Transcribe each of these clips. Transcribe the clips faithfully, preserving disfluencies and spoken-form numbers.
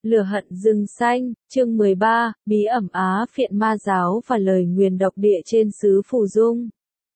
Lửa hận rừng xanh, chương mười ba, bí ẩn Á Phiện Ma Giáo và lời nguyền độc địa trên xứ Phù Dung.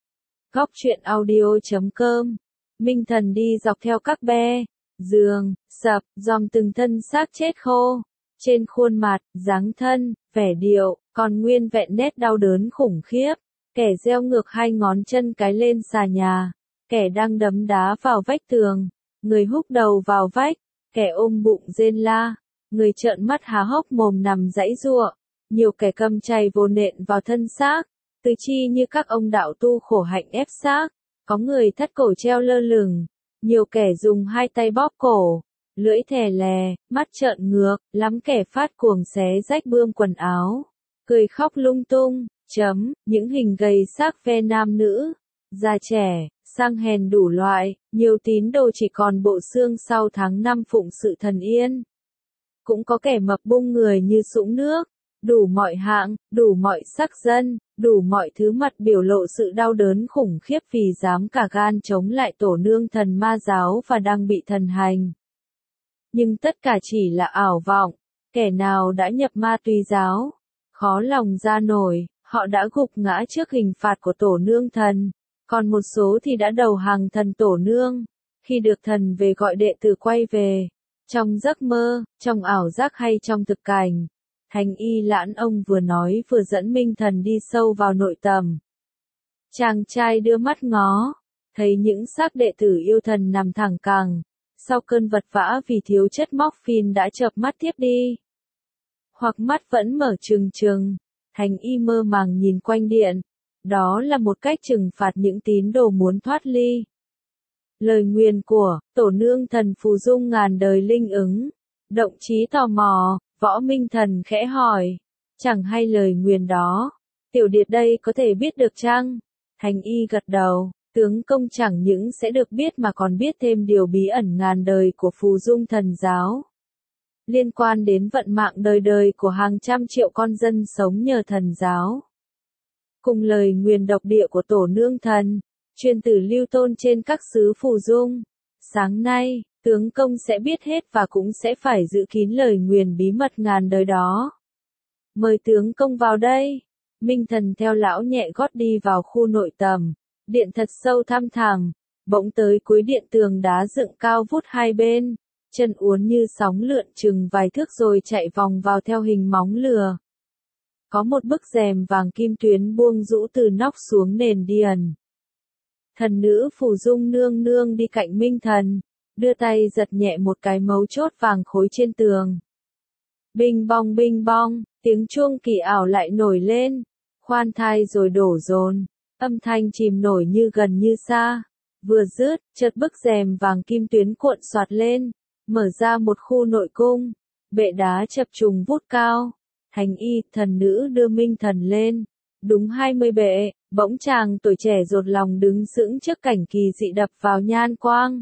Góc truyện audio chấm com. Minh thần đi dọc theo các be, giường, sập, dòm từng thân xác chết khô. Trên khuôn mặt, dáng thân, vẻ điệu, còn nguyên vẹn nét đau đớn khủng khiếp. Kẻ gieo ngược hai ngón chân cái lên xà nhà, kẻ đang đấm đá vào vách tường, người húc đầu vào vách, kẻ ôm bụng rên la. Người trợn mắt há hốc mồm nằm giãy giụa, nhiều kẻ cầm chày vồ nện vào thân xác, tứ chi như các ông đạo tu khổ hạnh ép xác, có người thắt cổ treo lơ lửng, nhiều kẻ dùng hai tay bóp cổ, lưỡi thè lè, mắt trợn ngược, lắm kẻ phát cuồng xé rách bươm quần áo, cười khóc lung tung, chấm, những hình gầy xác ve nam nữ, già trẻ, sang hèn đủ loại, nhiều tín đồ chỉ còn bộ xương sau tháng năm phụng sự thần yên. Cũng có kẻ mập bung người như sũng nước, đủ mọi hạng, đủ mọi sắc dân, đủ mọi thứ mặt biểu lộ sự đau đớn khủng khiếp vì dám cả gan chống lại tổ nương thần ma giáo và đang bị thần hành. Nhưng tất cả chỉ là ảo vọng, kẻ nào đã nhập ma túy giáo, khó lòng ra nổi, họ đã gục ngã trước hình phạt của tổ nương thần, còn một số thì đã đầu hàng thần tổ nương, khi được thần về gọi đệ tử quay về. Trong giấc mơ, trong ảo giác hay trong thực cảnh, Thành Y Lãn ông vừa nói vừa dẫn Minh thần đi sâu vào nội tầm. Chàng trai đưa mắt ngó, thấy những xác đệ tử yêu thần nằm thẳng cẳng, sau cơn vật vã vì thiếu chất morphine đã chợp mắt thiếp đi. Hoặc mắt vẫn mở trừng trừng, Thành Y mơ màng nhìn quanh điện, đó là một cách trừng phạt những tín đồ muốn thoát ly. Lời nguyền của tổ nương thần Phù Dung ngàn đời linh ứng, động trí tò mò, Võ Minh thần khẽ hỏi, chẳng hay lời nguyền đó, tiểu điệt đây có thể biết được chăng? Thành Y gật đầu, tướng công chẳng những sẽ được biết mà còn biết thêm điều bí ẩn ngàn đời của Phù Dung thần giáo, liên quan đến vận mạng đời đời của hàng trăm triệu con dân sống nhờ thần giáo. Cùng lời nguyền độc địa của tổ nương thần, truyền tử lưu tôn trên các xứ Phù Dung. Sáng nay, tướng công sẽ biết hết và cũng sẽ phải giữ kín lời nguyền bí mật ngàn đời đó. Mời tướng công vào đây. Minh thần theo lão nhẹ gót đi vào khu nội tầm, điện thật sâu thăm thẳm, bỗng tới cuối điện tường đá dựng cao vút hai bên, chân uốn như sóng lượn chừng vài thước rồi chạy vòng vào theo hình móng lừa. Có một bức rèm vàng kim tuyến buông rũ từ nóc xuống nền điền. Thần nữ Phù Dung nương nương đi cạnh Minh thần, đưa tay giật nhẹ một cái mấu chốt vàng khối trên tường. Binh bong binh bong, tiếng chuông kỳ ảo lại nổi lên, khoan thai rồi đổ dồn, âm thanh chìm nổi như gần như xa. Vừa dứt, chợt bức rèm vàng kim tuyến cuộn xoạt lên, mở ra một khu nội cung, bệ đá chập trùng vút cao. Thành Y, thần nữ đưa Minh thần lên, đúng hai mươi bệ, bỗng chàng tuổi trẻ dột lòng đứng sững trước cảnh kỳ dị đập vào nhan quang.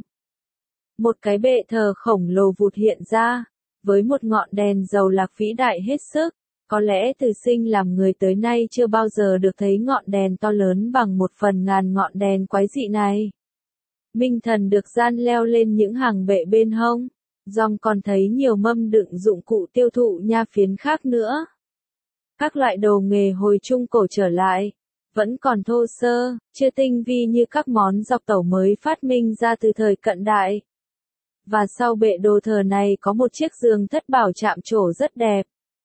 Một cái bệ thờ khổng lồ vụt hiện ra, với một ngọn đèn dầu lạc vĩ đại hết sức, có lẽ từ sinh làm người tới nay chưa bao giờ được thấy ngọn đèn to lớn bằng một phần ngàn ngọn đèn quái dị này. Minh thần được gian leo lên những hàng bệ bên hông, dòng còn thấy nhiều mâm đựng dụng cụ tiêu thụ nha phiến khác nữa. Các loại đồ nghề hồi trung cổ trở lại, vẫn còn thô sơ, chưa tinh vi như các món dọc tẩu mới phát minh ra từ thời cận đại. Và sau bệ đồ thờ này có một chiếc giường thất bảo chạm trổ rất đẹp.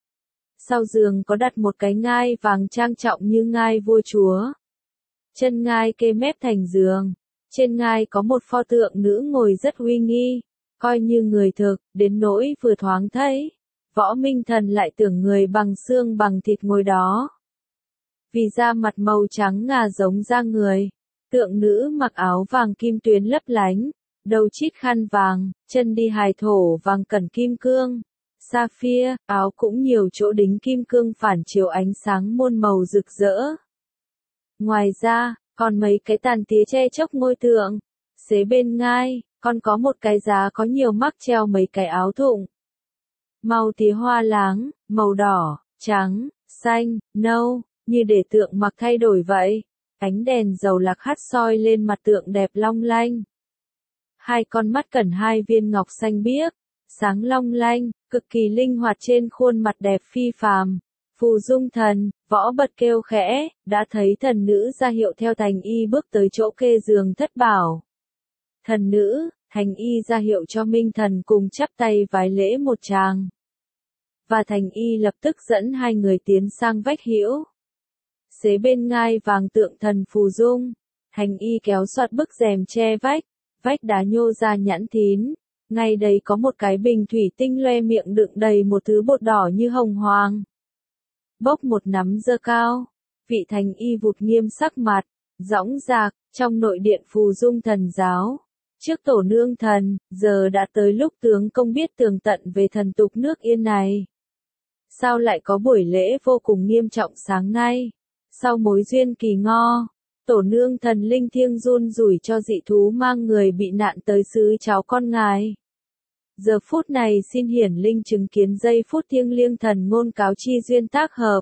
Sau giường có đặt một cái ngai vàng trang trọng như ngai vua chúa. Chân ngai kê mép thành giường, trên ngai có một pho tượng nữ ngồi rất uy nghi, coi như người thực, đến nỗi vừa thoáng thấy, Võ Minh thần lại tưởng người bằng xương bằng thịt ngồi đó. Vì da mặt màu trắng ngà giống da người, tượng nữ mặc áo vàng kim tuyến lấp lánh, đầu chít khăn vàng, chân đi hài thổ vàng cẩn kim cương, sapphire, áo cũng nhiều chỗ đính kim cương phản chiếu ánh sáng muôn màu rực rỡ. Ngoài ra, còn mấy cái tàn tía che chốc ngôi tượng, xế bên ngai, còn có một cái giá có nhiều mắc treo mấy cái áo thụng. Màu tía hoa láng, màu đỏ, trắng, xanh, nâu, như để tượng mặc thay đổi vậy. Ánh đèn dầu lạc hắt soi lên mặt tượng đẹp long lanh. Hai con mắt cần hai viên ngọc xanh biếc, sáng long lanh, cực kỳ linh hoạt trên khuôn mặt đẹp phi phàm. Phù Dung Thần, võ bật kêu khẽ, đã thấy thần nữ ra hiệu theo Thành Y bước tới chỗ kê giường thất bảo. Thần nữ, Thành Y ra hiệu cho Minh Thần cùng chắp tay vái lễ một tràng. Và Thành Y lập tức dẫn hai người tiến sang vách hữu. Xế bên ngai vàng tượng thần Phù Dung, Thành Y kéo soạt bức rèm che vách, vách đá nhô ra nhẵn thín, ngay đây có một cái bình thủy tinh loe miệng đựng đầy một thứ bột đỏ như hồng hoàng. Bốc một nắm dơ cao, vị Thành Y vụt nghiêm sắc mặt, dõng dạc, trong nội điện Phù Dung Thần giáo. Trước tổ nương thần, giờ đã tới lúc tướng công biết tường tận về thần tục nước Yên này. Sao lại có buổi lễ vô cùng nghiêm trọng sáng nay? Sau mối duyên kỳ ngo, tổ nương thần linh thiêng run rủi cho dị thú mang người bị nạn tới xứ cháu con ngài. Giờ phút này xin hiển linh chứng kiến giây phút thiêng liêng thần ngôn cáo chi duyên tác hợp.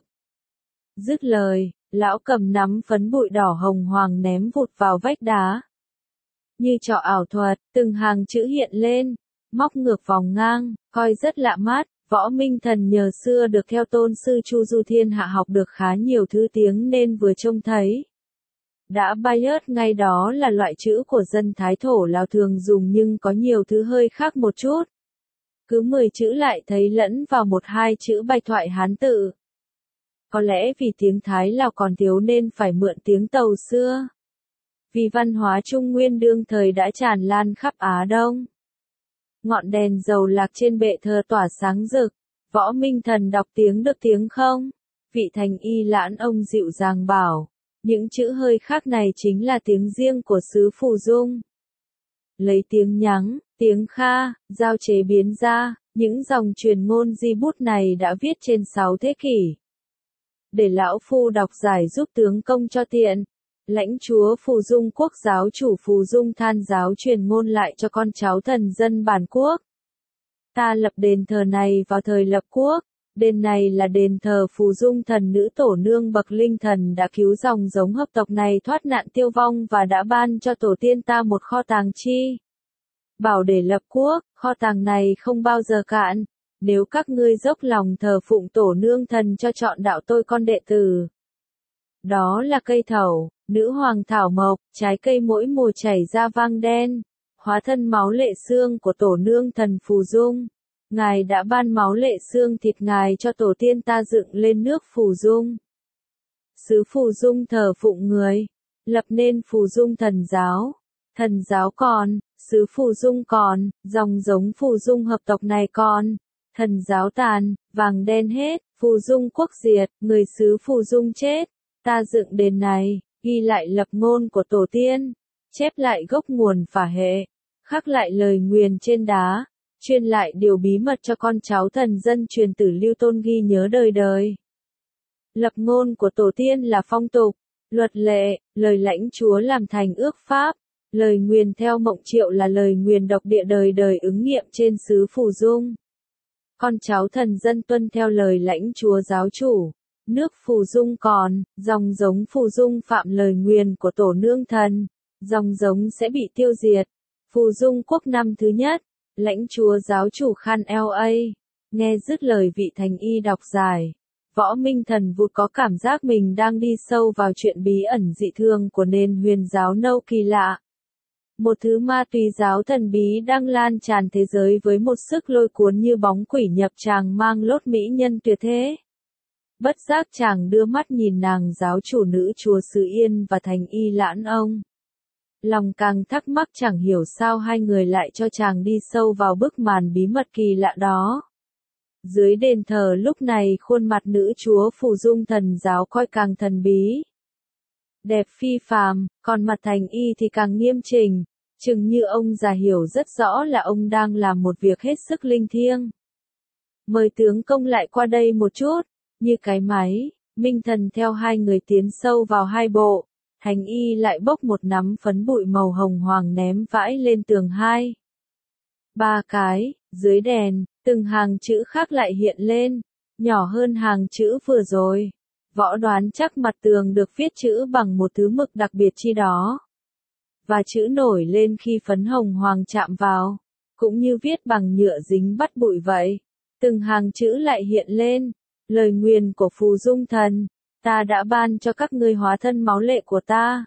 Dứt lời, lão cầm nắm phấn bụi đỏ hồng hoàng ném vụt vào vách đá. Như trò ảo thuật, từng hàng chữ hiện lên, móc ngược vòng ngang, coi rất lạ mắt. Võ Minh Thần nhờ xưa được theo tôn sư Chu Du Thiên Hạ học được khá nhiều thứ tiếng nên vừa trông thấy. Đã bias ngay đó là loại chữ của dân Thái Thổ Lào thường dùng nhưng có nhiều thứ hơi khác một chút. Cứ mười chữ lại thấy lẫn vào một hai chữ bạch thoại Hán tự. Có lẽ vì tiếng Thái Lào còn thiếu nên phải mượn tiếng Tàu xưa. Vì văn hóa Trung Nguyên đương thời đã tràn lan khắp Á Đông. Ngọn đèn dầu lạc trên bệ thờ tỏa sáng rực. Võ Minh Thần đọc tiếng được tiếng không? Vị Thành Y lãn ông dịu dàng bảo. Những chữ hơi khác này chính là tiếng riêng của xứ Phù Dung. Lấy tiếng nhắng, tiếng kha, giao chế biến ra, những dòng truyền ngôn di bút này đã viết trên sáu thế kỷ. Để lão phu đọc giải giúp tướng công cho tiện. Lãnh chúa Phù Dung quốc giáo chủ Phù Dung Than giáo truyền ngôn lại cho con cháu thần dân bản quốc. Ta lập đền thờ này vào thời lập quốc, đền này là đền thờ Phù Dung thần nữ tổ nương bậc linh thần đã cứu dòng giống hợp tộc này thoát nạn tiêu vong và đã ban cho tổ tiên ta một kho tàng chi. Bảo để lập quốc, kho tàng này không bao giờ cạn, nếu các ngươi dốc lòng thờ phụng tổ nương thần cho chọn đạo tôi con đệ tử. Đó là cây thảo, nữ hoàng thảo mộc, trái cây mỗi mùa chảy ra vang đen, hóa thân máu lệ xương của tổ nương thần Phù Dung. Ngài đã ban máu lệ xương thịt ngài cho tổ tiên ta dựng lên nước Phù Dung. Xứ Phù Dung thờ phụng người, lập nên Phù Dung thần giáo. Thần giáo còn, xứ Phù Dung còn, dòng giống Phù Dung hợp tộc này còn. Thần giáo tàn, vàng đen hết, Phù Dung quốc diệt, người xứ Phù Dung chết. Ta dựng đền này, ghi lại lập ngôn của tổ tiên, chép lại gốc nguồn phả hệ, khắc lại lời nguyền trên đá, truyền lại điều bí mật cho con cháu thần dân truyền tử lưu tôn ghi nhớ đời đời. Lập ngôn của tổ tiên là phong tục, luật lệ, lời lãnh chúa làm thành ước pháp, lời nguyền theo mộng triệu là lời nguyền độc địa đời đời ứng nghiệm trên xứ Phù Dung. Con cháu thần dân tuân theo lời lãnh chúa giáo chủ. Nước Phù Dung còn, dòng giống Phù Dung phạm lời nguyền của tổ nương thần, dòng giống sẽ bị tiêu diệt. Phù Dung quốc năm thứ nhất, lãnh chúa giáo chủ Khan la. Nghe dứt lời vị Thành Y đọc giải, Võ Minh Thần vụt có cảm giác mình đang đi sâu vào chuyện bí ẩn dị thường của nền huyền giáo nâu kỳ lạ. Một thứ ma túy giáo thần bí đang lan tràn thế giới với một sức lôi cuốn như bóng quỷ nhập tràng mang lốt mỹ nhân tuyệt thế. Bất giác chàng đưa mắt nhìn nàng giáo chủ nữ chùa Sự Yên và Thành Y lãn ông. Lòng càng thắc mắc chẳng hiểu sao hai người lại cho chàng đi sâu vào bức màn bí mật kỳ lạ đó. Dưới đền thờ lúc này khuôn mặt nữ chúa Phù Dung thần giáo coi càng thần bí. Đẹp phi phàm, còn mặt Thành Y thì càng nghiêm chỉnh, chừng như ông già hiểu rất rõ là ông đang làm một việc hết sức linh thiêng. Mời tướng công lại qua đây một chút. Như cái máy, Minh Thần theo hai người tiến sâu vào hai bộ, Thành Y lại bốc một nắm phấn bụi màu hồng hoàng ném vãi lên tường hai. Ba cái, dưới đèn, từng hàng chữ khác lại hiện lên, nhỏ hơn hàng chữ vừa rồi. Võ đoán chắc mặt tường được viết chữ bằng một thứ mực đặc biệt chi đó. Và chữ nổi lên khi phấn hồng hoàng chạm vào. cũng như viết bằng nhựa dính bắt bụi vậy. Từng hàng chữ lại hiện lên, lời nguyền của Phù Dung Thần, ta đã ban cho các ngươi hóa thân máu lệ của ta.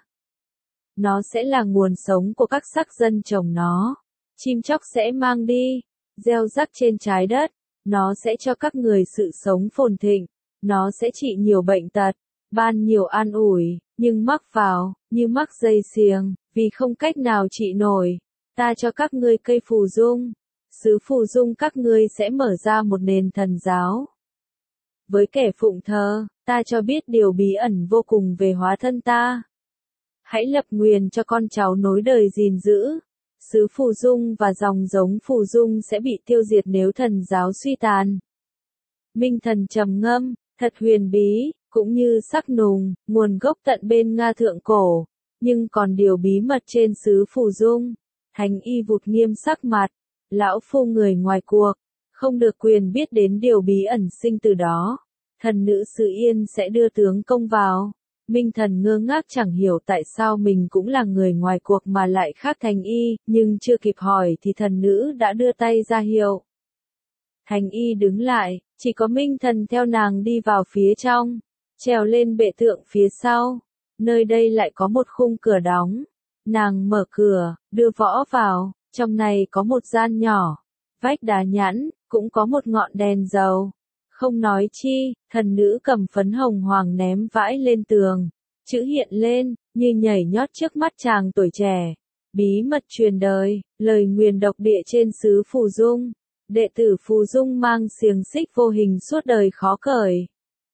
Nó sẽ là nguồn sống của các sắc dân trồng nó. Chim chóc sẽ mang đi, gieo rắc trên trái đất. Nó sẽ cho các người sự sống phồn thịnh. Nó sẽ trị nhiều bệnh tật, ban nhiều an ủi, nhưng mắc vào, như mắc dây xiềng, vì không cách nào trị nổi. Ta cho các ngươi cây phù dung. Xứ phù dung các ngươi sẽ mở ra một nền thần giáo. Với kẻ phụng thờ, ta cho biết điều bí ẩn vô cùng về hóa thân ta. Hãy lập nguyền cho con cháu nối đời gìn giữ. Xứ phù dung và dòng giống phù dung sẽ bị tiêu diệt nếu thần giáo suy tàn. Minh Thần trầm ngâm, thật huyền bí, cũng như sắc nùng, nguồn gốc tận bên Nga thượng cổ, nhưng còn điều bí mật trên xứ phù dung. Thánh y vụt nghiêm sắc mặt, lão phu người ngoài cuộc, không được quyền biết đến điều bí ẩn sinh từ đó. Thần nữ Sự Yên sẽ đưa tướng công vào. Minh Thần ngơ ngác chẳng hiểu tại sao mình cũng là người ngoài cuộc mà lại khác Thành y, nhưng chưa kịp hỏi thì thần nữ đã đưa tay ra hiệu. Thành y đứng lại, chỉ có Minh Thần theo nàng đi vào phía trong, trèo lên bệ tượng phía sau. Nơi đây lại có một khung cửa đóng. Nàng mở cửa, đưa võ vào, trong này có một gian nhỏ, vách đá nhẵn, cũng có một ngọn đèn dầu. Không nói chi, thần nữ cầm phấn hồng hoàng ném vãi lên tường. Chữ hiện lên, như nhảy nhót trước mắt chàng tuổi trẻ. Bí mật truyền đời, lời nguyền độc địa trên xứ Phù Dung. Đệ tử Phù Dung mang xiềng xích vô hình suốt đời khó cởi.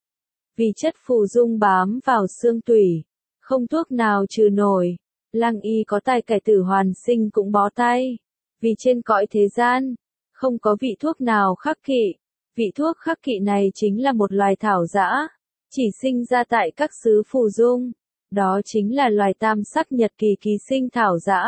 Vì chất Phù Dung bám vào xương tủy, không thuốc nào trừ nổi. Lăng y có tài cải tử hoàn sinh cũng bó tay. Vì trên cõi thế gian, không có vị thuốc nào khắc kỵ. Vị thuốc khắc kỵ này chính là một loài thảo dã, chỉ sinh ra tại các xứ Phù Dung. Đó chính là loài tam sắc nhật kỳ kỳ sinh thảo dã.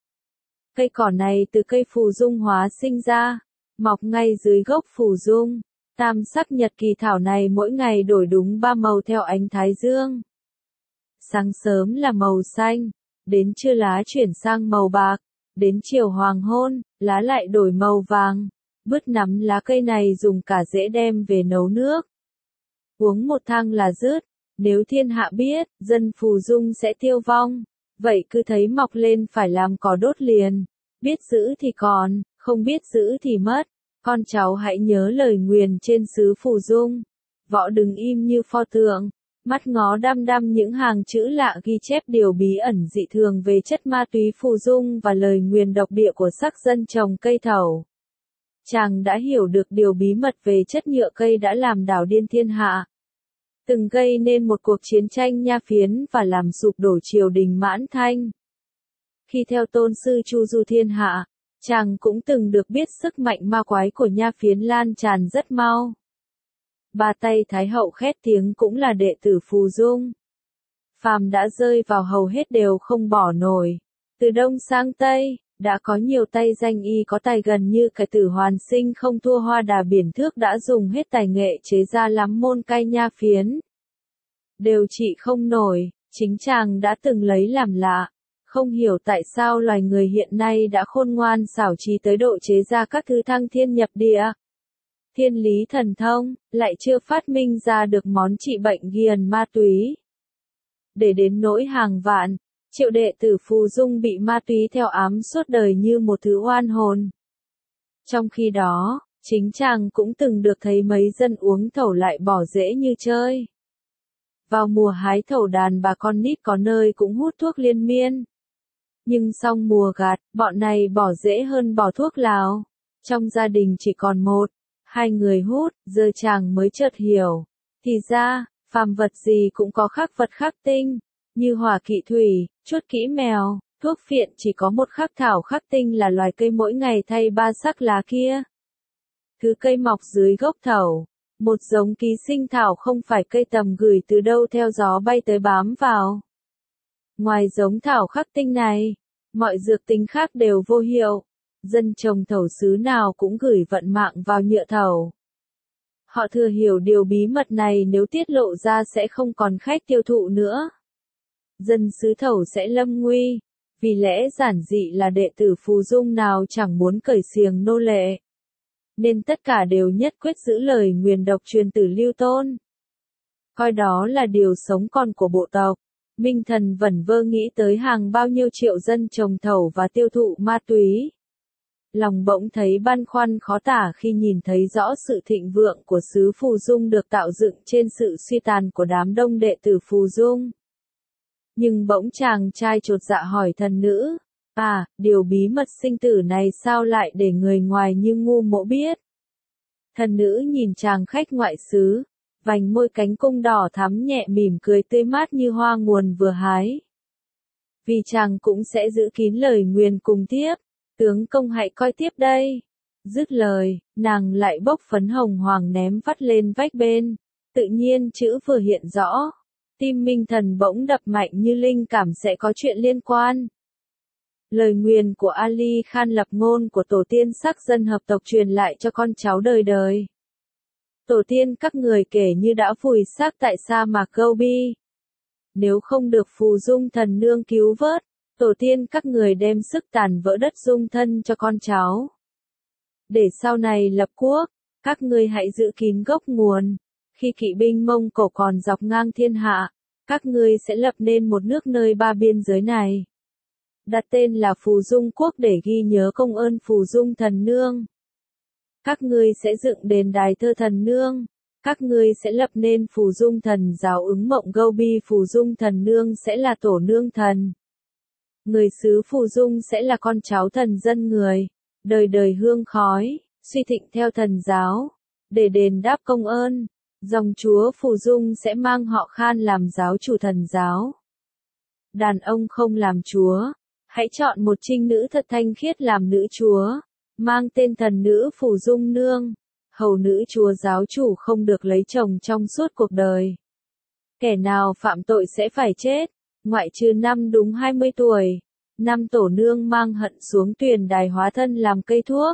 Cây cỏ này từ cây Phù Dung hóa sinh ra, mọc ngay dưới gốc Phù Dung. Tam sắc nhật kỳ thảo này mỗi ngày đổi đúng ba màu theo ánh thái dương. Sáng sớm là màu xanh, đến trưa lá chuyển sang màu bạc, đến chiều hoàng hôn, lá lại đổi màu vàng. Bứt nắm lá cây này dùng cả rễ đem về nấu nước. Uống một thang là dứt, nếu thiên hạ biết, dân Phù Dung sẽ tiêu vong. Vậy cứ thấy mọc lên phải làm cỏ đốt liền. Biết giữ thì còn, không biết giữ thì mất. Con cháu hãy nhớ lời nguyền trên xứ Phù Dung. Võ đứng im như pho tượng, mắt ngó đăm đăm những hàng chữ lạ ghi chép điều bí ẩn dị thường về chất ma túy Phù Dung và lời nguyền độc địa của sắc dân trồng cây thảo. Chàng đã hiểu được điều bí mật về chất nhựa cây đã làm đảo điên thiên hạ. Từng gây nên một cuộc chiến tranh nha phiến và làm sụp đổ triều đình Mãn Thanh. Khi theo tôn sư Chu Du thiên hạ, chàng cũng từng được biết sức mạnh ma quái của nha phiến lan tràn rất mau. Ba tay Thái hậu khét tiếng cũng là đệ tử Phù Dung. Phàm đã rơi vào hầu hết đều không bỏ nổi. Từ đông sang tây, đã có nhiều tay danh y có tài gần như cải tử hoàn sinh không thua Hoa Đà Biển Thước đã dùng hết tài nghệ chế ra lắm môn cai nha phiến. Đều trị không nổi, chính chàng đã từng lấy làm lạ. Không hiểu tại sao loài người hiện nay đã khôn ngoan xảo trá tới độ chế ra các thứ thăng thiên nhập địa. Thiên lý thần thông, lại chưa phát minh ra được món trị bệnh ghiền ma túy. Để đến nỗi hàng vạn, triệu đệ tử Phù Dung bị ma túy theo ám suốt đời như một thứ oan hồn. Trong khi đó, chính chàng cũng từng được thấy mấy dân uống thẩu lại bỏ rễ như chơi. Vào mùa hái thẩu đàn bà con nít có nơi cũng hút thuốc liên miên. Nhưng xong mùa gặt, bọn này bỏ rễ hơn bỏ thuốc lào. Trong gia đình chỉ còn một, hai người hút, giờ chàng mới chợt hiểu. Thì ra, phàm vật gì cũng có khắc vật khắc tinh, như hỏa kỵ thủy, chuốt kỹ mèo, thuốc phiện chỉ có một khắc thảo khắc tinh là loài cây mỗi ngày thay ba sắc lá kia. Thứ cây mọc dưới gốc thảo, một giống ký sinh thảo không phải cây tầm gửi từ đâu theo gió bay tới bám vào. Ngoài giống thảo khắc tinh này, mọi dược tính khác đều vô hiệu. Dân trồng thảo xứ nào cũng gửi vận mạng vào nhựa thảo. Họ thừa hiểu điều bí mật này nếu tiết lộ ra sẽ không còn khách tiêu thụ nữa. Dân xứ thảo sẽ lâm nguy. Vì lẽ giản dị là đệ tử Phù Dung nào chẳng muốn cởi xiềng nô lệ. Nên tất cả đều nhất quyết giữ lời nguyền độc truyền từ Lưu Tôn. Coi đó là điều sống còn của bộ tộc. Minh Thần vẩn vơ nghĩ tới hàng bao nhiêu triệu dân trồng thầu và tiêu thụ ma túy. Lòng bỗng thấy băn khoăn khó tả khi nhìn thấy rõ sự thịnh vượng của xứ Phù Dung được tạo dựng trên sự suy tàn của đám đông đệ tử Phù Dung. Nhưng bỗng chàng trai chột dạ hỏi thần nữ, à, điều bí mật sinh tử này sao lại để người ngoài như ngu mỗ biết? Thần nữ nhìn chàng khách ngoại xứ, vành môi cánh cung đỏ thắm nhẹ mỉm cười tươi mát như hoa nguồn vừa hái. Vì chàng cũng sẽ giữ kín lời nguyền cùng tiếp, tướng công hãy coi tiếp đây. Dứt lời, nàng lại bốc phấn hồng hoàng ném vắt lên vách bên, tự nhiên chữ vừa hiện rõ. Tim Minh Thần bỗng đập mạnh như linh cảm sẽ có chuyện liên quan. Lời nguyền của Ali Khan lập ngôn của tổ tiên sắc dân hợp tộc truyền lại cho con cháu đời đời. Tổ tiên các người kể như đã vùi xác tại sa mạc Gobi. Nếu không được Phù Dung thần nương cứu vớt, tổ tiên các người đem sức tàn vỡ đất dung thân cho con cháu. Để sau này lập quốc, các ngươi hãy giữ kín gốc nguồn. Khi kỵ binh Mông Cổ còn dọc ngang thiên hạ, các ngươi sẽ lập nên một nước nơi ba biên giới này. Đặt tên là Phù Dung quốc để ghi nhớ công ơn Phù Dung thần nương. Các ngươi sẽ dựng đền đài thơ thần nương. Các ngươi sẽ lập nên Phù Dung thần giáo ứng mộng Gobi. Phù Dung thần nương sẽ là tổ nương thần. Người xứ Phù Dung sẽ là con cháu thần dân người. Đời đời hương khói, suy thịnh theo thần giáo. Để đền đáp công ơn, dòng chúa Phù Dung sẽ mang họ Khan làm giáo chủ thần giáo. Đàn ông không làm chúa, hãy chọn một trinh nữ thật thanh khiết làm nữ chúa, mang tên thần nữ Phù Dung nương. Hầu nữ chúa giáo chủ không được lấy chồng trong suốt cuộc đời. Kẻ nào phạm tội sẽ phải chết, ngoại trừ năm đúng hai mươi tuổi. Năm tổ nương mang hận xuống tuyền đài hóa thân làm cây thuốc.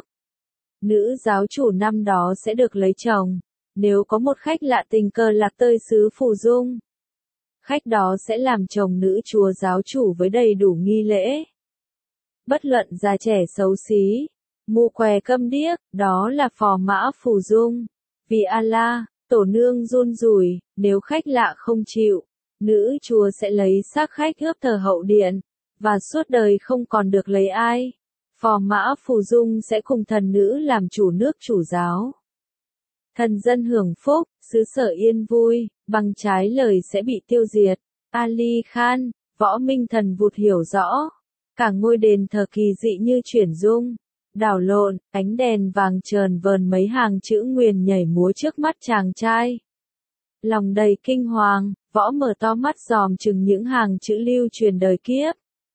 Nữ giáo chủ năm đó sẽ được lấy chồng. Nếu có một khách lạ tình cờ lạc tơi xứ Phù Dung, khách đó sẽ làm chồng nữ chúa giáo chủ với đầy đủ nghi lễ. Bất luận già trẻ xấu xí, mù què câm điếc, đó là phò mã Phù Dung. Vì Allah, tổ nương run rủi, nếu khách lạ không chịu, nữ chúa sẽ lấy xác khách ướp thờ hậu điện, và suốt đời không còn được lấy ai. Phò mã Phù Dung sẽ cùng thần nữ làm chủ nước chủ giáo. Thần dân hưởng phúc, xứ sở yên vui, bằng trái lời sẽ bị tiêu diệt. Ali Khan, Võ Minh Thần vụt hiểu rõ. Cả ngôi đền thờ kỳ dị như chuyển dung, đảo lộn, ánh đèn vàng trờn vờn mấy hàng chữ nguyền nhảy múa trước mắt chàng trai. Lòng đầy kinh hoàng, Võ mở to mắt dòm chừng những hàng chữ lưu truyền đời kiếp.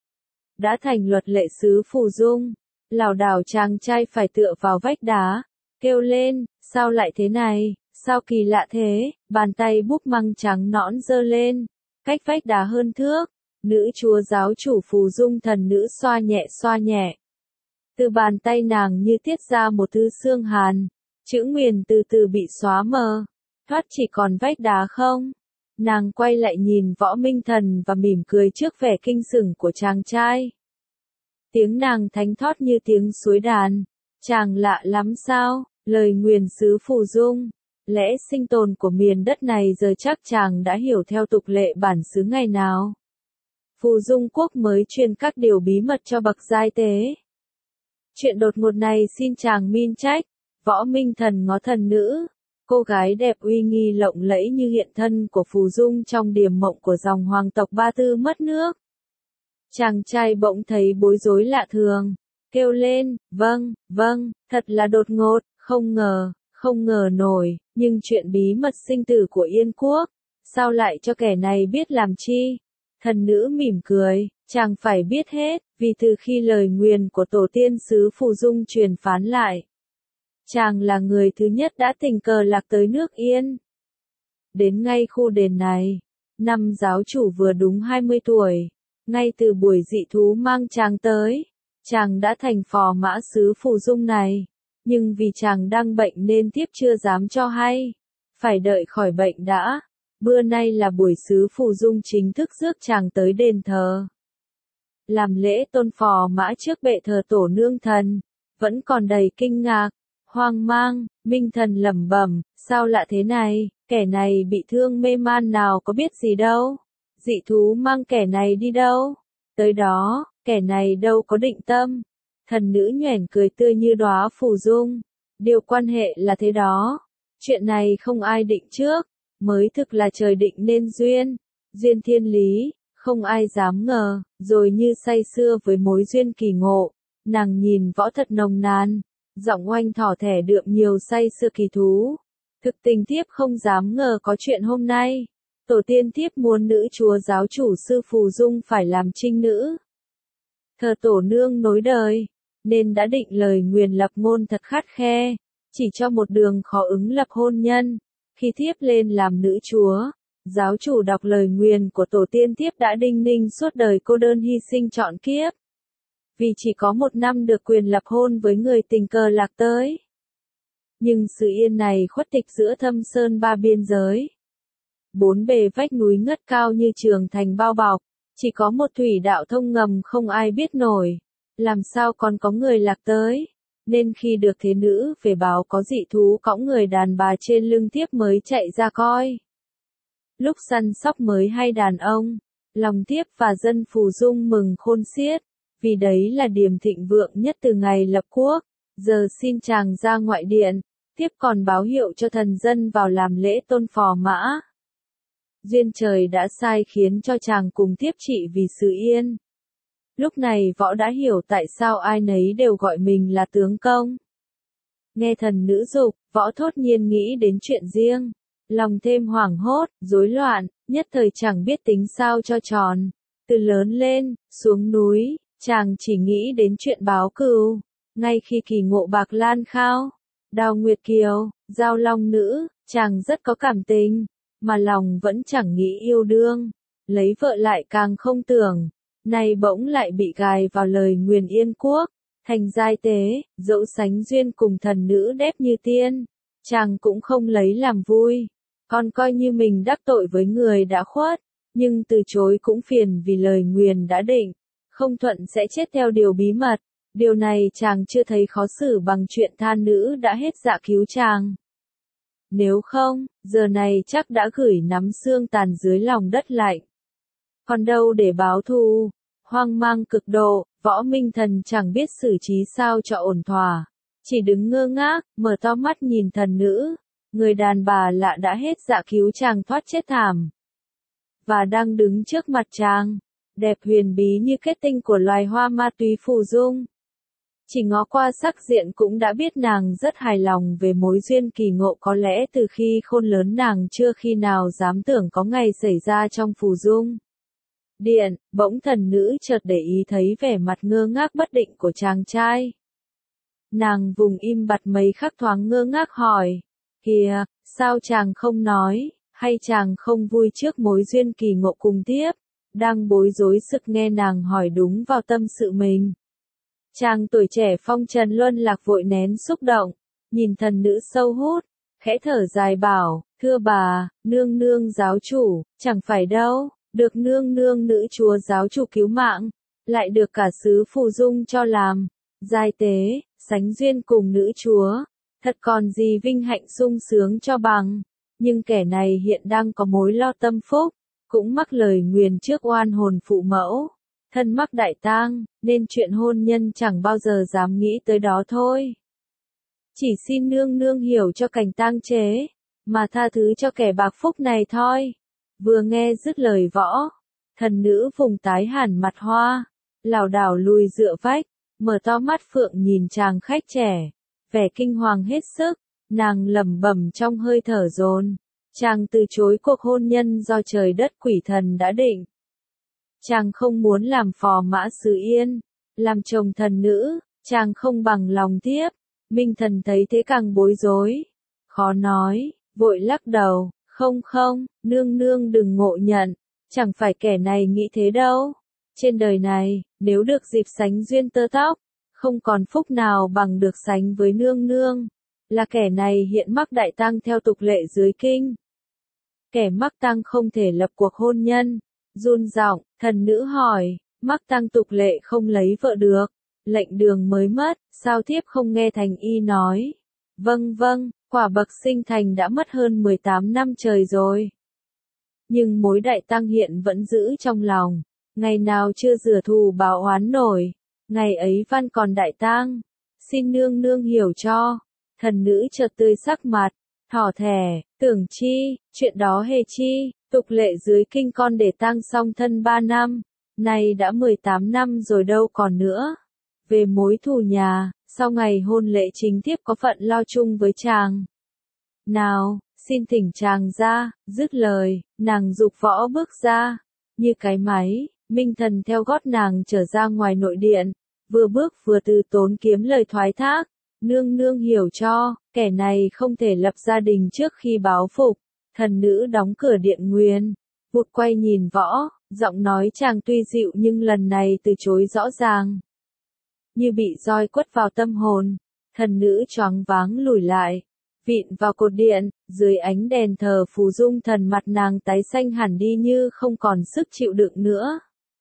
Đã thành luật lệ xứ Phù Dung, lảo đảo chàng trai phải tựa vào vách đá, kêu lên, sao lại thế này, sao kỳ lạ thế, bàn tay búp măng trắng nõn giơ lên, cách vách đá hơn thước, nữ chúa giáo chủ Phù Dung thần nữ xoa nhẹ xoa nhẹ. Từ bàn tay nàng như tiết ra một thứ xương hàn, chữ nguyền từ từ bị xóa mờ, thoát chỉ còn vách đá không. Nàng quay lại nhìn Võ Minh Thần và mỉm cười trước vẻ kinh sửng của chàng trai. Tiếng nàng thánh thót như tiếng suối đàn, chàng lạ lắm sao, lời nguyền xứ Phù Dung. Lẽ sinh tồn của miền đất này giờ chắc chàng đã hiểu theo tục lệ bản xứ ngày nào. Phù Dung quốc mới truyền các điều bí mật cho bậc giai tế. Chuyện đột ngột này xin chàng min trách. Võ Minh Thần ngó thần nữ, cô gái đẹp uy nghi lộng lẫy như hiện thân của Phù Dung trong điềm mộng của dòng hoàng tộc Ba Tư mất nước. Chàng trai bỗng thấy bối rối lạ thường, kêu lên, vâng, vâng, thật là đột ngột, không ngờ, không ngờ nổi, nhưng chuyện bí mật sinh tử của Yên Quốc, sao lại cho kẻ này biết làm chi? Thần nữ mỉm cười, chàng phải biết hết, vì từ khi lời nguyền của tổ tiên xứ Phù Dung truyền phán lại, chàng là người thứ nhất đã tình cờ lạc tới nước Yên. Đến ngay khu đền này, năm giáo chủ vừa đúng hai mươi tuổi, ngay từ buổi dị thú mang chàng tới, chàng đã thành phò mã xứ Phù Dung này, nhưng vì chàng đang bệnh nên tiếp chưa dám cho hay, phải đợi khỏi bệnh đã. Bữa nay là buổi xứ Phù Dung chính thức rước chàng tới đền thờ. làm lễ tôn phò mã trước bệ thờ tổ nương thần, vẫn còn đầy kinh ngạc, hoang mang, Minh Thần lẩm bẩm, sao lạ thế này, kẻ này bị thương mê man nào có biết gì đâu, dị thú mang kẻ này đi đâu, tới đó, kẻ này đâu có định tâm, thần nữ nhoẻn cười tươi như đóa phù dung, điều quan hệ là thế đó, chuyện này không ai định trước, mới thực là trời định nên duyên, duyên thiên lý, không ai dám ngờ, rồi như say sưa với mối duyên kỳ ngộ, nàng nhìn võ thật nồng nàn, giọng oanh thỏ thẻ đượm nhiều say sưa kỳ thú. Thực tình thiếp không dám ngờ có chuyện hôm nay, tổ tiên thiếp muốn nữ chúa giáo chủ sư Phù Dung phải làm trinh nữ. Thờ tổ nương nối đời, nên đã định lời nguyền lập ngôn thật khắt khe, chỉ cho một đường khó ứng lập hôn nhân, khi thiếp lên làm nữ chúa. Giáo chủ đọc lời nguyền của tổ tiên thiếp đã đinh ninh suốt đời cô đơn hy sinh trọn kiếp. Vì chỉ có một năm được quyền lập hôn với người tình cờ lạc tới. Nhưng sự yên này khuất tịch giữa thâm sơn ba biên giới. Bốn bề vách núi ngất cao như trường thành bao bọc, chỉ có một thủy đạo thông ngầm không ai biết nổi. Làm sao còn có người lạc tới? Nên khi được thế nữ về báo có dị thú cõng người đàn bà trên lưng thiếp mới chạy ra coi. Lúc săn sóc mới hay đàn ông, lòng thiếp và dân Phù Dung mừng khôn xiết, vì đấy là điểm thịnh vượng nhất từ ngày lập quốc, giờ xin chàng ra ngoại điện, thiếp còn báo hiệu cho thần dân vào làm lễ tôn phò mã. Duyên trời đã sai khiến cho chàng cùng thiếp trị vì sự yên. Lúc này võ đã hiểu tại sao ai nấy đều gọi mình là tướng công. Nghe thần nữ dục, võ thốt nhiên nghĩ đến chuyện riêng. Lòng thêm hoảng hốt, rối loạn, nhất thời chẳng biết tính sao cho tròn. Từ lớn lên, xuống núi, chàng chỉ nghĩ đến chuyện báo cừu. Ngay khi kỳ ngộ Bạc Lan Khao, Đào Nguyệt Kiều, Giao Long Nữ, chàng rất có cảm tình, mà lòng vẫn chẳng nghĩ yêu đương. Lấy vợ lại càng không tưởng, nay bỗng lại bị gài vào lời nguyền yên quốc, thành giai tế, dẫu sánh duyên cùng thần nữ đẹp như tiên. Chàng cũng không lấy làm vui. Còn coi như mình đắc tội với người đã khuất, nhưng từ chối cũng phiền vì lời nguyền đã định, không thuận sẽ chết theo điều bí mật. Điều này chàng chưa thấy khó xử bằng chuyện than nữ đã hết dạ cứu chàng. Nếu không, giờ này chắc đã gửi nắm xương tàn dưới lòng đất lạnh. Còn đâu để báo thù, hoang mang cực độ, Võ Minh Thần chẳng biết xử trí sao cho ổn thỏa. Chỉ đứng ngơ ngác, mở to mắt nhìn thần nữ. Người đàn bà lạ đã hết dạ cứu chàng thoát chết thảm. Và đang đứng trước mặt chàng, đẹp huyền bí như kết tinh của loài hoa ma túy Phù Dung. Chỉ ngó qua sắc diện cũng đã biết nàng rất hài lòng về mối duyên kỳ ngộ, có lẽ từ khi khôn lớn nàng chưa khi nào dám tưởng có ngày xảy ra trong Phù Dung. Điện, bỗng thần nữ chợt để ý thấy vẻ mặt ngơ ngác bất định của chàng trai. Nàng vùng im bặt mấy khắc thoáng ngơ ngác hỏi. Kìa, sao chàng không nói, hay chàng không vui trước mối duyên kỳ ngộ cùng tiếp, đang bối rối sực nghe nàng hỏi đúng vào tâm sự mình. Chàng tuổi trẻ phong trần luân lạc vội nén xúc động, nhìn thần nữ sâu hút, khẽ thở dài bảo, thưa bà, nương nương giáo chủ, chẳng phải đâu, được nương nương nữ chúa giáo chủ cứu mạng, lại được cả xứ Phù Dung cho làm, giai tế, sánh duyên cùng nữ chúa. Thật còn gì vinh hạnh sung sướng cho bằng, nhưng kẻ này hiện đang có mối lo tâm phúc, cũng mắc lời nguyền trước oan hồn phụ mẫu, thân mắc đại tang, nên chuyện hôn nhân chẳng bao giờ dám nghĩ tới đó thôi. Chỉ xin nương nương hiểu cho cảnh tang chế, mà tha thứ cho kẻ bạc phúc này thôi. Vừa nghe dứt lời Võ, thần nữ vùng tái hẳn mặt hoa, lảo đảo lùi dựa vách, mở to mắt phượng nhìn chàng khách trẻ. Vẻ kinh hoàng hết sức, nàng lẩm bẩm trong hơi thở dồn. Chàng từ chối cuộc hôn nhân do trời đất quỷ thần đã định. Chàng không muốn làm phò mã xứ Yên, làm chồng thần nữ, chàng không bằng lòng tiếp. Minh Thần thấy thế càng bối rối, khó nói, vội lắc đầu, không không, nương nương đừng ngộ nhận, chẳng phải kẻ này nghĩ thế đâu. Trên đời này, nếu được dịp sánh duyên tơ tóc, không còn phúc nào bằng được sánh với nương nương, là kẻ này hiện mắc đại tang theo tục lệ dưới kinh. Kẻ mắc tang không thể lập cuộc hôn nhân, run giọng, thần nữ hỏi, Mắc tăng tục lệ không lấy vợ được, lệnh đường mới mất, sao thiếp không nghe Thành Y nói. Vâng vâng, quả bậc sinh thành đã mất hơn mười tám năm trời rồi. Nhưng mối đại tang hiện vẫn giữ trong lòng, ngày nào chưa rửa thù báo oán nổi, ngày ấy văn còn đại tang, xin nương nương hiểu cho. Thần nữ chợt tươi sắc mặt, thỏ thẻ, tưởng chi, chuyện đó hề chi, tục lệ dưới kinh con để tang song thân ba năm, nay đã mười tám năm rồi đâu còn nữa. Về mối thù nhà, sau ngày hôn lễ chính thiếp có phận lo chung với chàng. Nào, xin thỉnh chàng ra, dứt lời, nàng dục võ bước ra, như cái máy, Minh Thần theo gót nàng trở ra ngoài nội điện, vừa bước vừa từ tốn kiếm lời thoái thác, nương nương hiểu cho, kẻ này không thể lập gia đình trước khi báo phục. Thần nữ đóng cửa điện nguyên, vụt quay nhìn võ, giọng nói chàng tuy dịu nhưng lần này từ chối rõ ràng. Như bị roi quất vào tâm hồn, thần nữ choáng váng lùi lại, vịn vào cột điện, dưới ánh đèn thờ phù dung thần mặt nàng tái xanh hẳn đi như không còn sức chịu đựng nữa.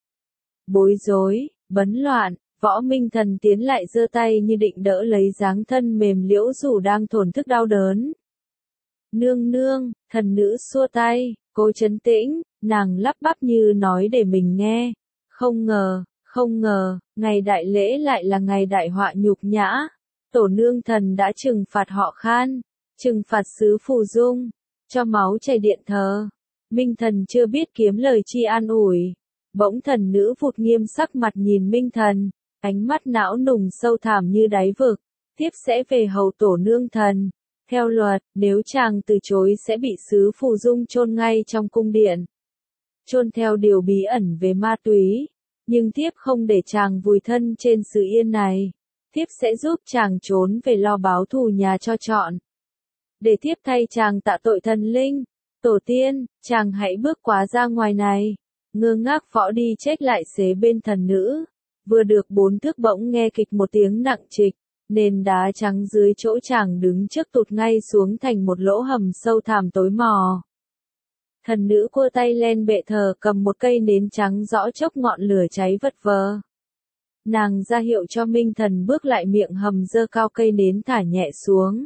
Bối rối, bấn loạn, Võ Minh Thần tiến lại giơ tay như định đỡ lấy dáng thân mềm liễu rủ đang thổn thức đau đớn. Nương nương, thần nữ xua tay, cố trấn tĩnh, nàng lắp bắp như nói để mình nghe. Không ngờ, không ngờ, ngày đại lễ lại là ngày đại họa nhục nhã. Tổ nương thần đã trừng phạt họ Khan, trừng phạt xứ Phù Dung, cho máu chảy điện thờ. Minh Thần chưa biết kiếm lời chi an ủi. Bỗng thần nữ vụt nghiêm sắc mặt nhìn Minh Thần, ánh mắt não nùng sâu thẳm như đáy vực. Tiếp sẽ về hầu tổ nương thần. Theo luật, nếu chàng từ chối sẽ bị xứ Phù Dung chôn ngay trong cung điện. Chôn theo điều bí ẩn về ma túy. Nhưng tiếp không để chàng vùi thân trên xứ yên này. Tiếp sẽ giúp chàng trốn về lo báo thù nhà cho chọn. Để tiếp thay chàng tạ tội thần linh. Tổ tiên, chàng hãy bước quá ra ngoài này. Ngơ ngác võ đi chết lại xế bên thần nữ. Vừa được bốn thước bỗng nghe kịch một tiếng nặng trịch. Nền đá trắng dưới chỗ chàng đứng trước tụt ngay xuống thành một lỗ hầm sâu thẳm tối mò. Thần nữ cua tay lên bệ thờ cầm một cây nến trắng rõ chốc ngọn lửa cháy vật vờ. Nàng ra hiệu cho Minh Thần bước lại miệng hầm dơ cao cây nến thả nhẹ xuống.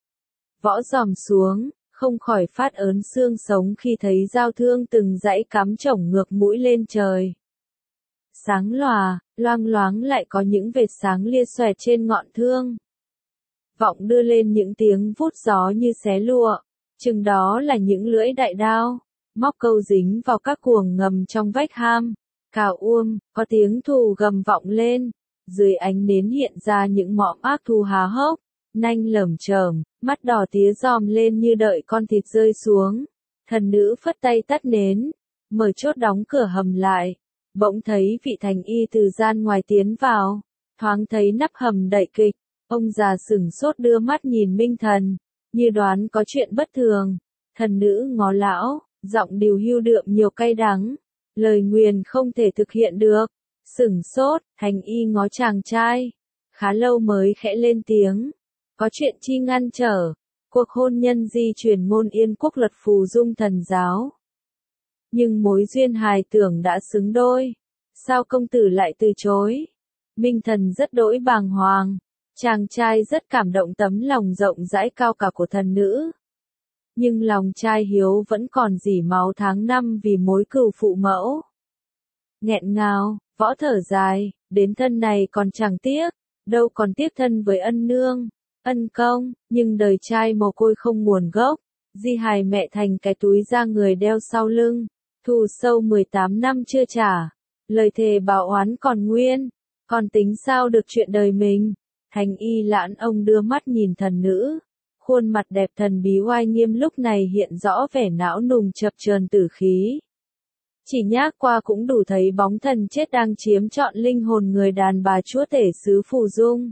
Võ dòm xuống, không khỏi phát ớn xương sống khi thấy dao thương từng dãy cắm chổng ngược mũi lên trời. Sáng lòa, loang loáng lại có những vệt sáng lia xoẹt trên ngọn thương. Vọng đưa lên những tiếng vút gió như xé lụa, chừng đó là những lưỡi đại đao, móc câu dính vào các cuồng ngầm trong vách ham. Cào uông, có tiếng thù gầm vọng lên, dưới ánh nến hiện ra những mõm ác thù há hốc, nanh lởm chởm, mắt đỏ tía dòm lên như đợi con thịt rơi xuống. Thần nữ phất tay tắt nến, mở chốt đóng cửa hầm lại. Bỗng thấy vị Thành Y từ gian ngoài tiến vào, thoáng thấy nắp hầm đậy kịch, ông già sửng sốt đưa mắt nhìn Minh Thần, như đoán có chuyện bất thường. Thần nữ ngó lão, giọng điều hưu đượm nhiều cay đắng, lời nguyền không thể thực hiện được. Sửng sốt, Thành Y ngó chàng trai, khá lâu mới khẽ lên tiếng, có chuyện chi ngăn trở, cuộc hôn nhân di truyền ngôn Yên Quốc luật Phù Dung thần giáo. Nhưng mối duyên hài tưởng đã xứng đôi, sao công tử lại từ chối? Minh Thần rất đỗi bàng hoàng, chàng trai rất cảm động tấm lòng rộng rãi cao cả của thần nữ. Nhưng lòng trai hiếu vẫn còn dỉ máu tháng năm vì mối cừu phụ mẫu. Nghẹn ngào, võ thở dài, đến thân này còn chẳng tiếc, đâu còn tiếc thân với ân nương, ân công, nhưng đời trai mồ côi không nguồn gốc, di hài mẹ thành cái túi da người đeo sau lưng. Thù sâu mười tám năm chưa trả, lời thề báo oán còn nguyên, còn tính sao được chuyện đời mình. Thành Y lãn ông đưa mắt nhìn thần nữ, khuôn mặt đẹp thần bí oai nghiêm lúc này hiện rõ vẻ não nùng chập chờn tử khí. Chỉ nhác qua cũng đủ thấy bóng thần chết đang chiếm trọn linh hồn người đàn bà chúa tể xứ Phù Dung.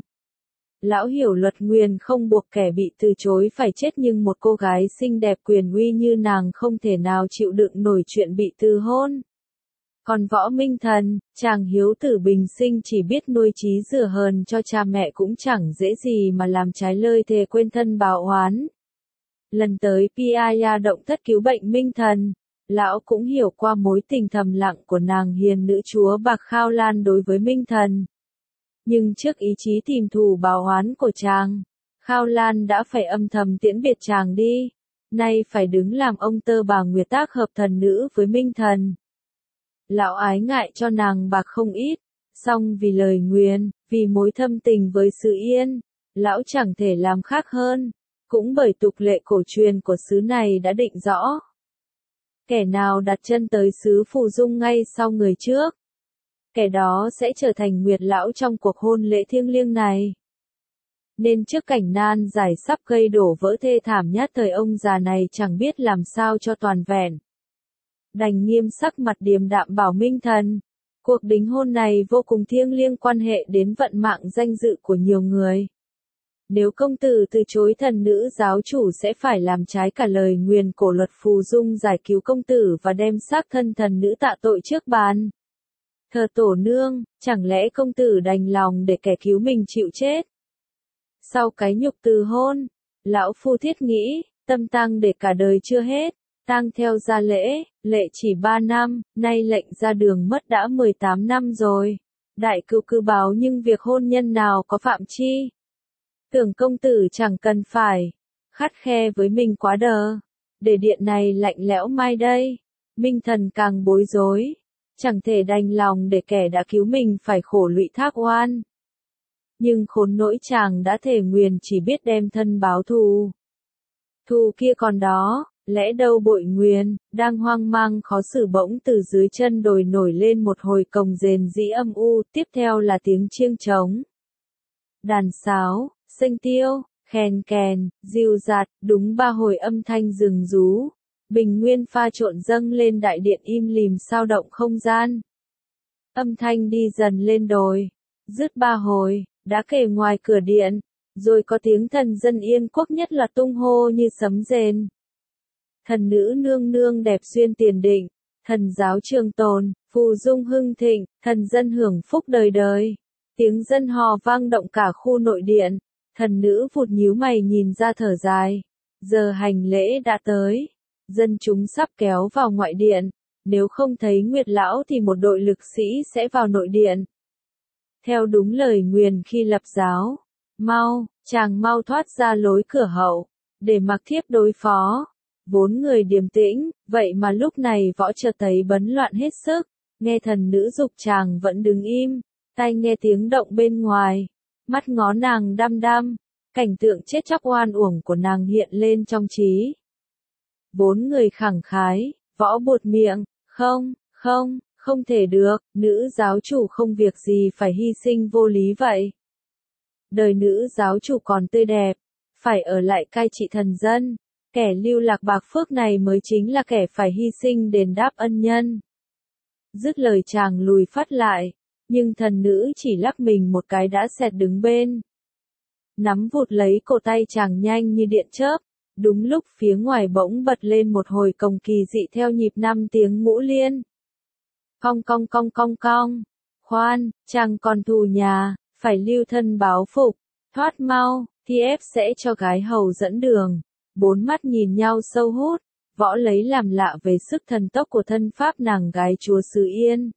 Lão hiểu luật nguyền không buộc kẻ bị từ chối phải chết, nhưng một cô gái xinh đẹp quyền uy như nàng không thể nào chịu đựng nổi chuyện bị từ hôn. Còn Võ Minh Thần, chàng hiếu tử bình sinh chỉ biết nuôi trí rửa hờn cho cha mẹ cũng chẳng dễ gì mà làm trái lời thề quên thân báo oán. Lần tới Piaya động thất cứu bệnh Minh Thần, lão cũng hiểu qua mối tình thầm lặng của nàng hiền nữ chúa Bạc Khao Lan đối với Minh Thần. Nhưng trước ý chí tìm thù báo oán của chàng, Khao Lan đã phải âm thầm tiễn biệt chàng đi, nay phải đứng làm ông tơ bà Nguyệt tác hợp thần nữ với Minh Thần. Lão ái ngại cho nàng bạc không ít, song vì lời nguyền, vì mối thâm tình với xứ Yên, lão chẳng thể làm khác hơn, cũng bởi tục lệ cổ truyền của xứ này đã định rõ. Kẻ nào đặt chân tới xứ Phù Dung ngay sau người trước, kẻ đó sẽ trở thành Nguyệt lão trong cuộc hôn lễ thiêng liêng này. Nên trước cảnh nan giải sắp gây đổ vỡ thê thảm nhất thời ông già này chẳng biết làm sao cho toàn vẹn. Đành nghiêm sắc mặt điềm đạm bảo Minh Thần, cuộc đính hôn này vô cùng thiêng liêng quan hệ đến vận mạng danh dự của nhiều người. Nếu công tử từ chối thần nữ giáo chủ sẽ phải làm trái cả lời nguyền cổ luật Phù Dung giải cứu công tử và đem xác thân thần nữ tạ tội trước bàn thờ tổ nương, chẳng lẽ công tử đành lòng để kẻ cứu mình chịu chết? Sau cái nhục từ hôn, lão phu thiết nghĩ, tâm tang để cả đời chưa hết, tang theo gia lễ, lệ chỉ ba năm, nay lệnh ra đường mất đã mười tám năm rồi. Đại cưu cư báo nhưng việc hôn nhân nào có phạm chi? Tưởng công tử chẳng cần phải khắt khe với mình quá đờ, để điện này lạnh lẽo mai đây. Minh Thần càng bối rối, chẳng thể đành lòng để kẻ đã cứu mình phải khổ lụy thác oan. Nhưng khốn nỗi chàng đã thề nguyền chỉ biết đem thân báo thù. Thù kia còn đó, lẽ đâu bội nguyền, đang hoang mang khó xử bỗng từ dưới chân đồi nổi lên một hồi cồng rền rĩ âm u, tiếp theo là tiếng chiêng trống. Đàn sáo, xênh tiêu, khèn kèn, dìu dạt, đúng ba hồi âm thanh rừng rú. Bình nguyên pha trộn dâng lên đại điện im lìm sao động không gian. Âm thanh đi dần lên đồi, dứt ba hồi, đã kể ngoài cửa điện, rồi có tiếng thần dân Yên quốc nhất là tung hô như sấm rền. Thần nữ nương nương đẹp xuyên tiền định, thần giáo trường tồn, Phù Dung hưng thịnh, thần dân hưởng phúc đời đời. Tiếng dân hò vang động cả khu nội điện, thần nữ vụt nhíu mày nhìn ra thở dài. Giờ hành lễ đã tới, dân chúng sắp kéo vào ngoại điện, nếu không thấy Nguyệt lão thì một đội lực sĩ sẽ vào nội điện. Theo đúng lời nguyền khi lập giáo, mau, chàng mau thoát ra lối cửa hậu, để mặc thiếp đối phó. Bốn người điềm tĩnh, vậy mà lúc này võ chợt thấy bấn loạn hết sức, nghe thần nữ dục chàng vẫn đứng im, tai nghe tiếng động bên ngoài, mắt ngó nàng đăm đăm, cảnh tượng chết chóc oan uổng của nàng hiện lên trong trí. Bốn người khẳng khái, võ buột miệng, không, không, không thể được, nữ giáo chủ không việc gì phải hy sinh vô lý vậy. Đời nữ giáo chủ còn tươi đẹp, phải ở lại cai trị thần dân, kẻ lưu lạc bạc phước này mới chính là kẻ phải hy sinh đền đáp ân nhân. Dứt lời chàng lùi phát lại, nhưng thần nữ chỉ lắc mình một cái đã xẹt đứng bên. Nắm vụt lấy cổ tay chàng nhanh như điện chớp, đúng lúc phía ngoài bỗng bật lên một hồi cồng kỳ dị theo nhịp năm tiếng ngũ liên. Cong cong cong cong cong, khoan, chàng còn thù nhà, phải lưu thân báo phục, thoát mau, thì ép sẽ cho gái hầu dẫn đường. Bốn mắt nhìn nhau sâu hút, võ lấy làm lạ về sức thần tốc của thân pháp nàng gái chúa xứ Yên.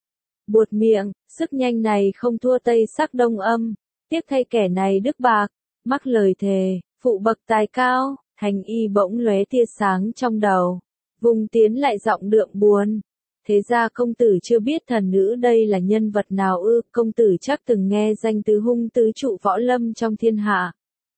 Buột miệng, sức nhanh này không thua Tây sắc Đông âm, tiếc thay kẻ này đức bạc, mắc lời thề, phụ bậc tài cao, thành y bỗng lóe tia sáng trong đầu, vùng tiến lại giọng đượm buồn. Thế ra công tử chưa biết thần nữ đây là nhân vật nào ư, công tử chắc từng nghe danh tứ hung tứ trụ võ lâm trong thiên hạ.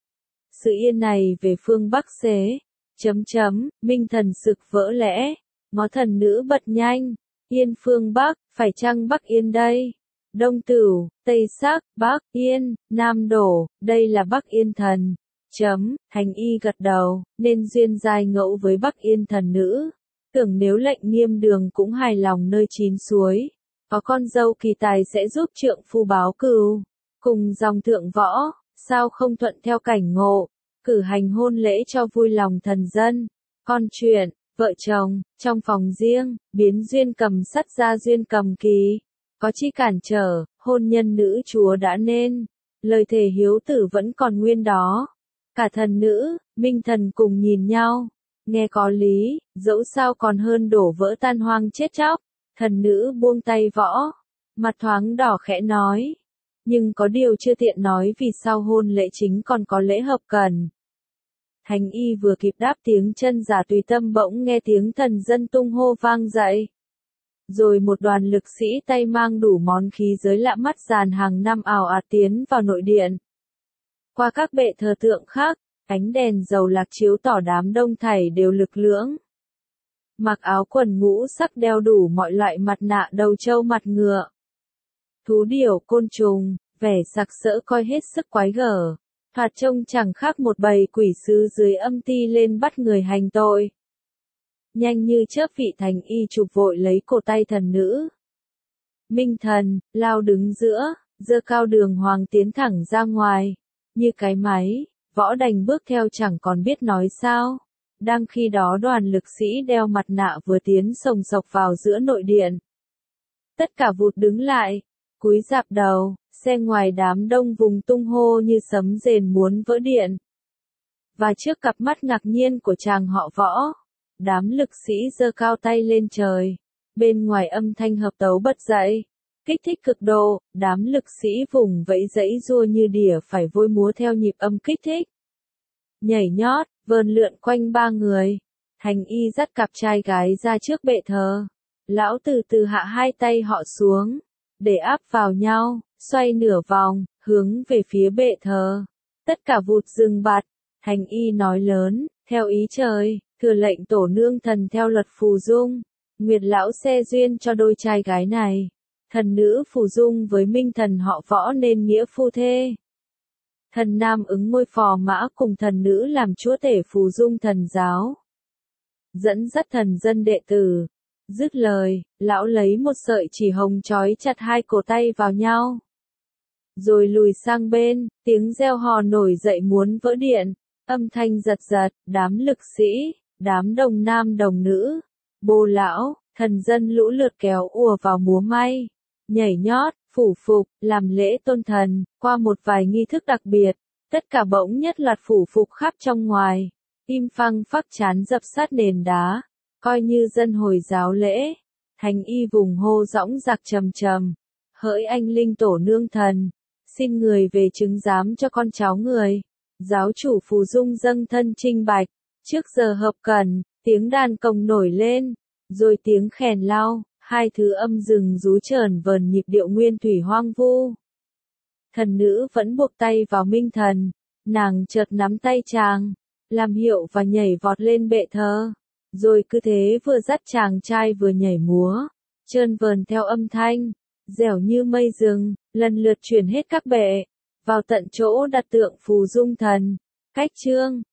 Sự Yên này về phương Bắc xế, chấm chấm, Minh Thần sực vỡ lẽ, ngó thần nữ bật nhanh, Yên phương Bắc, phải chăng Bắc Yên đây? Đông Tửu, Tây Sắc, Bắc Yên, Nam Đổ, đây là Bắc Yên thần. Chấm, thành y gật đầu, nên duyên giai ngẫu với Bắc Yên thần nữ. Tưởng nếu lệnh nghiêm đường cũng hài lòng nơi chín suối, có con dâu kỳ tài sẽ giúp trượng phu báo cừu. Cùng dòng thượng võ, sao không thuận theo cảnh ngộ, cử hành hôn lễ cho vui lòng thần dân. Con chuyện, vợ chồng, trong phòng riêng, biến duyên cầm sắt ra duyên cầm kỳ. Có chi cản trở, hôn nhân nữ chúa đã nên, lời thề hiếu tử vẫn còn nguyên đó. Cả thần nữ, Minh Thần cùng nhìn nhau, Nghe có lý, dẫu sao còn hơn đổ vỡ tan hoang chết chóc. Thần nữ buông tay võ, mặt thoáng đỏ khẽ nói. Nhưng có điều chưa tiện nói vì sau hôn lễ chính còn có lễ hợp cần. Thành y vừa kịp đáp tiếng chân giả tùy tâm bỗng nghe tiếng thần dân tung hô vang dậy. Rồi một đoàn lực sĩ tay mang đủ món khí giới lạ mắt dàn hàng năm ào ạt tiến vào nội điện. Qua các bệ thờ tượng khác, ánh đèn dầu lạc chiếu tỏ đám đông thảy đều lực lưỡng. Mặc áo quần ngũ sắc đeo đủ mọi loại mặt nạ đầu trâu mặt ngựa. Thú điểu côn trùng, vẻ sặc sỡ coi hết sức quái gở. Thoạt trông chẳng khác một bầy quỷ sứ dưới âm ti lên bắt người hành tội. Nhanh như chớp vị thành y chụp vội lấy cổ tay thần nữ. Minh thần, lao đứng giữa, giơ cao đường hoàng tiến thẳng ra ngoài. Như cái máy, võ đành bước theo chẳng còn biết nói sao. Đang khi đó đoàn lực sĩ đeo mặt nạ vừa tiến sồng sộc vào giữa nội điện. Tất cả vụt đứng lại, cúi rạp đầu, xe ngoài đám đông vùng tung hô như sấm rền muốn vỡ điện. Và trước cặp mắt ngạc nhiên của chàng họ võ, đám lực sĩ giơ cao tay lên trời. Bên ngoài âm thanh hợp tấu bật dậy, kích thích cực độ, đám lực sĩ vùng vẫy dãy rua như đỉa phải vôi múa theo nhịp âm kích thích. Nhảy nhót, vờn lượn quanh ba người. Thành y dắt cặp trai gái ra trước bệ thờ. Lão từ từ hạ hai tay họ xuống, để áp vào nhau, xoay nửa vòng, hướng về phía bệ thờ. Tất cả vụt dừng bặt. Thành y nói lớn, theo ý trời, thừa lệnh tổ nương thần theo luật phù dung. Nguyệt lão xe duyên cho đôi trai gái này. Thần nữ phù dung với minh thần họ võ nên nghĩa phu thê. Thần nam ứng ngôi phò mã cùng thần nữ làm chúa tể phù dung thần giáo. Dẫn dắt thần dân đệ tử. Dứt lời, lão lấy một sợi chỉ hồng trói chặt hai cổ tay vào nhau. Rồi lùi sang bên, tiếng reo hò nổi dậy muốn vỡ điện. Âm thanh giật giật, đám lực sĩ, đám đồng nam đồng nữ, bồ lão, thần dân lũ lượt kéo ùa vào múa may, nhảy nhót, phủ phục, làm lễ tôn thần, qua một vài nghi thức đặc biệt, tất cả bỗng nhất loạt phủ phục khắp trong ngoài, im phăng phắc chán dập sát nền đá, coi như dân Hồi giáo lễ. Thành y vùng hô dõng dạc trầm trầm, hỡi anh linh tổ nương thần, xin người về chứng giám cho con cháu người. Giáo chủ phù dung dâng thân trinh bạch, trước giờ hợp cần, tiếng đàn cồng nổi lên, rồi tiếng khèn lau, hai thứ âm rừng rú trờn vờn nhịp điệu nguyên thủy hoang vu. Thần nữ vẫn buộc tay vào minh thần, nàng chợt nắm tay chàng, làm hiệu và nhảy vọt lên bệ thờ, rồi cứ thế vừa dắt chàng trai vừa nhảy múa, trơn vờn theo âm thanh, dẻo như mây rừng, lần lượt chuyển hết các bệ, vào tận chỗ đặt tượng phù dung thần, cách chương.